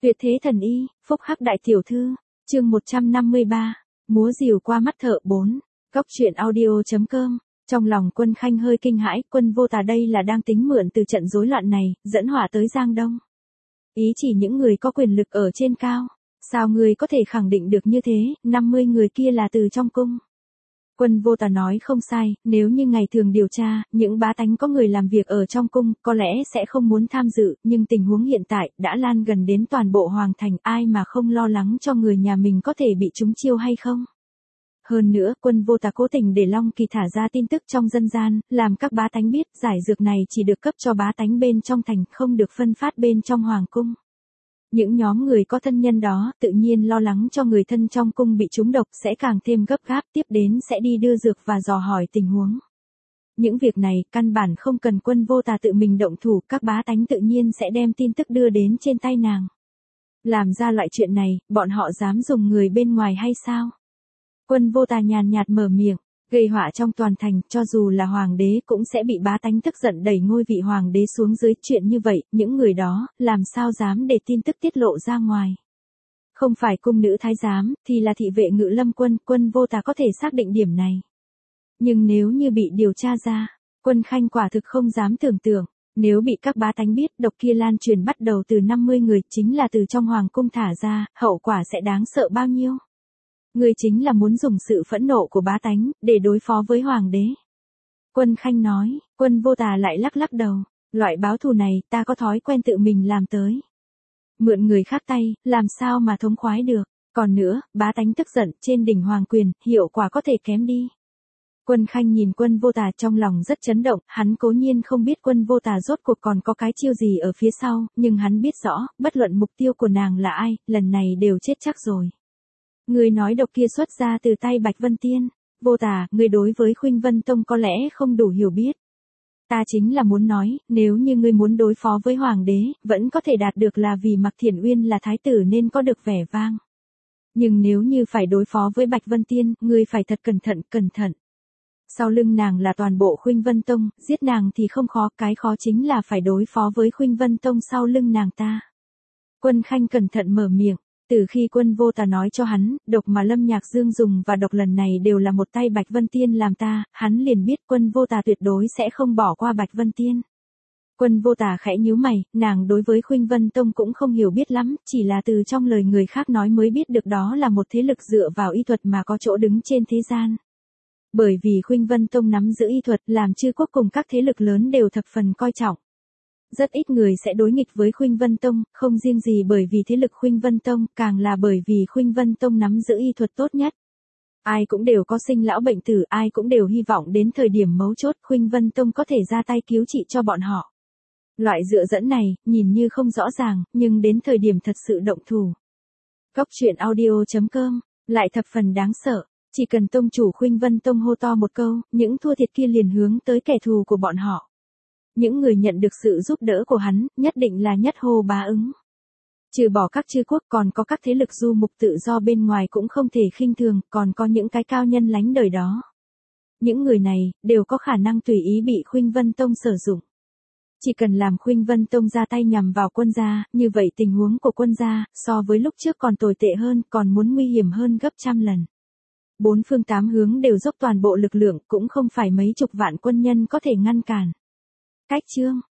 Tuyệt thế thần y, phúc hắc đại tiểu thư, chương 153, múa rìu qua mắt thợ 4, góc truyện audio.com. Trong lòng Quân Khanh hơi kinh hãi, Quân Vô Tà đây là đang tính mượn từ trận rối loạn này, dẫn họa tới Giang Đông. Ý chỉ những người có quyền lực ở trên cao, sao người có thể khẳng định được như thế, 50 người kia là từ trong cung. Quân Vô Tà nói không sai, nếu như ngày thường điều tra, những bá tánh có người làm việc ở trong cung, có lẽ sẽ không muốn tham dự, nhưng tình huống hiện tại, đã lan gần đến toàn bộ hoàng thành, ai mà không lo lắng cho người nhà mình có thể bị trúng chiêu hay không. Hơn nữa, Quân Vô Tà cố tình để Long Kỳ thả ra tin tức trong dân gian, làm các bá tánh biết, giải dược này chỉ được cấp cho bá tánh bên trong thành, không được phân phát bên trong hoàng cung. Những nhóm người có thân nhân đó, tự nhiên lo lắng cho người thân trong cung bị trúng độc sẽ càng thêm gấp gáp, tiếp đến sẽ đi đưa dược và dò hỏi tình huống. Những việc này, căn bản không cần Quân Vô Tà tự mình động thủ, các bá tánh tự nhiên sẽ đem tin tức đưa đến trên tay nàng. Làm ra loại chuyện này, bọn họ dám dùng người bên ngoài hay sao? Quân Vô Tà nhàn nhạt mở miệng, gây họa trong toàn thành, cho dù là hoàng đế cũng sẽ bị bá tánh tức giận đẩy ngôi vị hoàng đế xuống dưới. Chuyện như vậy, những người đó, làm sao dám để tin tức tiết lộ ra ngoài. Không phải cung nữ thái giám, thì là thị vệ Ngự Lâm quân, Quân Vô Tà có thể xác định điểm này. Nhưng nếu như bị điều tra ra, Quân Khanh quả thực không dám tưởng tượng, nếu bị các bá tánh biết độc kia lan truyền bắt đầu từ 50 người, chính là từ trong hoàng cung thả ra, hậu quả sẽ đáng sợ bao nhiêu. Người chính là muốn dùng sự phẫn nộ của bá tánh, để đối phó với hoàng đế. Quân Khanh nói, Quân Vô Tà lại lắc lắc đầu, loại báo thù này ta có thói quen tự mình làm tới. Mượn người khác tay, làm sao mà thống khoái được, còn nữa, bá tánh tức giận, trên đỉnh hoàng quyền, hiệu quả có thể kém đi. Quân Khanh nhìn Quân Vô Tà trong lòng rất chấn động, hắn cố nhiên không biết Quân Vô Tà rốt cuộc còn có cái chiêu gì ở phía sau, nhưng hắn biết rõ, bất luận mục tiêu của nàng là ai, lần này đều chết chắc rồi. Người nói độc kia xuất ra từ tay Bạch Vân Tiên, Vô Tà, người đối với Khuynh Vân Tông có lẽ không đủ hiểu biết. Ta chính là muốn nói, nếu như ngươi muốn đối phó với hoàng đế, vẫn có thể đạt được là vì Mạc Thiển Uyên là thái tử nên có được vẻ vang. Nhưng nếu như phải đối phó với Bạch Vân Tiên, ngươi phải thật cẩn thận. Sau lưng nàng là toàn bộ Khuynh Vân Tông, giết nàng thì không khó, cái khó chính là phải đối phó với Khuynh Vân Tông sau lưng nàng ta. Quân Khanh cẩn thận mở miệng. Từ khi Quân Vô Tà nói cho hắn, độc mà Lâm Nhạc Dương dùng và độc lần này đều là một tay Bạch Vân Tiên làm ta, hắn liền biết Quân Vô Tà tuyệt đối sẽ không bỏ qua Bạch Vân Tiên. Quân Vô Tà khẽ nhíu mày, nàng đối với Khuynh Vân Tông cũng không hiểu biết lắm, chỉ là từ trong lời người khác nói mới biết được đó là một thế lực dựa vào y thuật mà có chỗ đứng trên thế gian. Bởi vì Khuynh Vân Tông nắm giữ y thuật, làm chư quốc cùng các thế lực lớn đều thập phần coi trọng. Rất ít người sẽ đối nghịch với Khuynh Vân Tông, không riêng gì bởi vì thế lực Khuynh Vân Tông, càng là bởi vì Khuynh Vân Tông nắm giữ y thuật tốt nhất. Ai cũng đều có sinh lão bệnh tử, ai cũng đều hy vọng đến thời điểm mấu chốt Khuynh Vân Tông có thể ra tay cứu trị cho bọn họ. Loại dựa dẫn này, nhìn như không rõ ràng, nhưng đến thời điểm thật sự động thủ. Góc truyện audio.com, lại thập phần đáng sợ, chỉ cần tông chủ Khuynh Vân Tông hô to một câu, những thua thiệt kia liền hướng tới kẻ thù của bọn họ. Những người nhận được sự giúp đỡ của hắn, nhất định là nhất hô bá ứng. Trừ bỏ các chư quốc còn có các thế lực du mục tự do bên ngoài cũng không thể khinh thường, còn có những cái cao nhân lánh đời đó. Những người này, đều có khả năng tùy ý bị Khuynh Vân Tông sử dụng. Chỉ cần làm Khuynh Vân Tông ra tay nhằm vào quân gia, như vậy tình huống của quân gia, so với lúc trước còn tồi tệ hơn, còn muốn nguy hiểm hơn gấp trăm lần. Bốn phương tám hướng đều dốc toàn bộ lực lượng, cũng không phải mấy chục vạn quân nhân có thể ngăn cản. Cách chương